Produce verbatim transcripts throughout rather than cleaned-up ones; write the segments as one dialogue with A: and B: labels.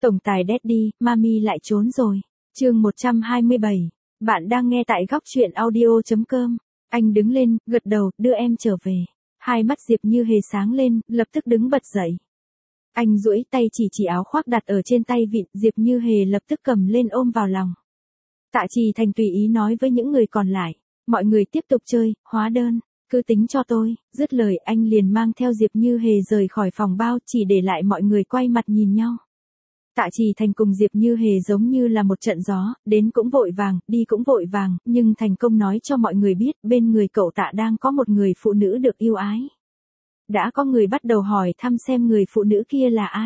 A: Tổng tài Daddy, Mami lại trốn rồi. Chương một trăm hai mươi bảy. Bạn đang nghe tại góc truyện audio chấm com. Anh đứng lên, gật đầu, đưa em trở về. Hai mắt Diệp Như Hề sáng lên, lập tức đứng bật dậy. Anh duỗi tay chỉ chỉ áo khoác đặt ở trên tay vịn, Diệp Như Hề lập tức cầm lên ôm vào lòng. Tạ Trì Thành tùy ý nói với những người còn lại, mọi người tiếp tục chơi, hóa đơn, cứ tính cho tôi. Dứt lời anh liền mang theo Diệp Như Hề rời khỏi phòng bao, chỉ để lại mọi người quay mặt nhìn nhau. Tạ Trì Thành cùng Diệp Như Hề giống như là một trận gió, đến cũng vội vàng, đi cũng vội vàng, nhưng thành công nói cho mọi người biết bên người cậu Tạ đang có một người phụ nữ được yêu ái. Đã có người bắt đầu hỏi thăm xem người phụ nữ kia là ai.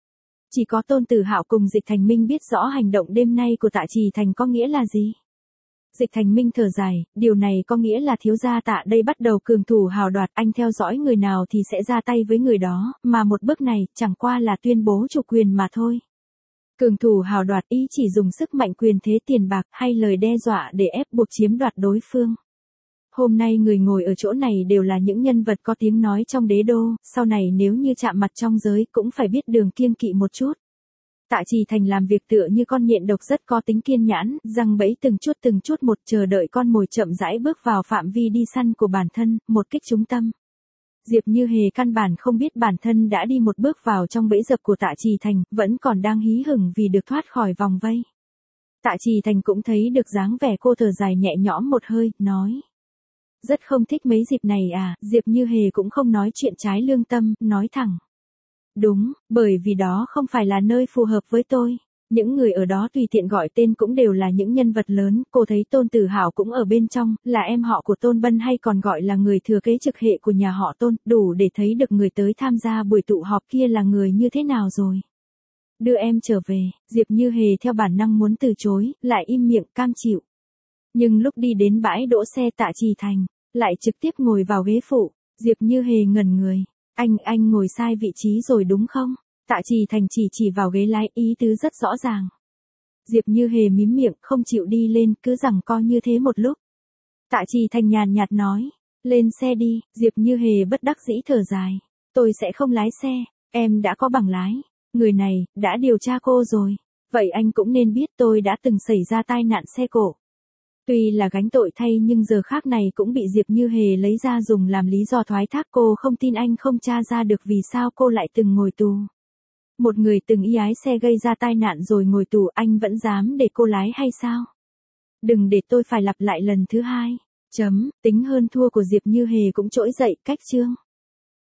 A: Chỉ có Tôn Tử Hạo cùng Dịch Thành Minh biết rõ hành động đêm nay của Tạ Trì Thành có nghĩa là gì. Dịch Thành Minh thở dài, điều này có nghĩa là thiếu gia Tạ đây bắt đầu cường thủ hào đoạt, anh theo dõi người nào thì sẽ ra tay với người đó, mà một bước này chẳng qua là tuyên bố chủ quyền mà thôi. Cường thủ hào đoạt ý chỉ dùng sức mạnh quyền thế tiền bạc hay lời đe dọa để ép buộc chiếm đoạt đối phương. Hôm nay người ngồi ở chỗ này đều là những nhân vật có tiếng nói trong đế đô, sau này nếu như chạm mặt trong giới cũng phải biết đường kiêng kỵ một chút. Tạ Trì Thành làm việc tựa như con nhện độc rất có tính kiên nhãn, răng bẫy từng chút từng chút một, chờ đợi con mồi chậm rãi bước vào phạm vi đi săn của bản thân, một kích trúng tâm. Diệp Như Hề căn bản không biết bản thân đã đi một bước vào trong bẫy dập của Tạ Trì Thành, vẫn còn đang hí hửng vì được thoát khỏi vòng vây. Tạ Trì Thành cũng thấy được dáng vẻ cô, thở dài nhẹ nhõm một hơi, nói. Rất không thích mấy dịp này à, Diệp Như Hề cũng không nói chuyện trái lương tâm, nói thẳng. Đúng, bởi vì đó không phải là nơi phù hợp với tôi. Những người ở đó tùy tiện gọi tên cũng đều là những nhân vật lớn, cô thấy Tôn Tử Hạo cũng ở bên trong, là em họ của Tôn Bân hay còn gọi là người thừa kế trực hệ của nhà họ Tôn, đủ để thấy được người tới tham gia buổi tụ họp kia là người như thế nào rồi. Đưa em trở về, Diệp Như Hề theo bản năng muốn từ chối, lại im miệng cam chịu. Nhưng lúc đi đến bãi đỗ xe Tạ Trì Thành, lại trực tiếp ngồi vào ghế phụ, Diệp Như Hề ngẩn người. Anh, anh ngồi sai vị trí rồi đúng không? Tạ Trì Thành chỉ chỉ vào ghế lái, ý tứ rất rõ ràng. Diệp Như Hề mím miệng, không chịu đi lên, cứ giằng co như thế một lúc. Tạ Trì Thành nhàn nhạt nói, lên xe đi. Diệp Như Hề bất đắc dĩ thở dài. Tôi sẽ không lái xe, em đã có bằng lái. Người này, đã điều tra cô rồi. Vậy anh cũng nên biết tôi đã từng xảy ra tai nạn xe cộ. Tuy là gánh tội thay nhưng giờ khác này cũng bị Diệp Như Hề lấy ra dùng làm lý do thoái thác, cô không tin anh không tra ra được vì sao cô lại từng ngồi tù. Một người từng y ái xe gây ra tai nạn rồi ngồi tù, anh vẫn dám để cô lái hay sao? Đừng để tôi phải lặp lại lần thứ hai. Chấm, tính hơn thua của Diệp Như Hề cũng trỗi dậy, cách chương.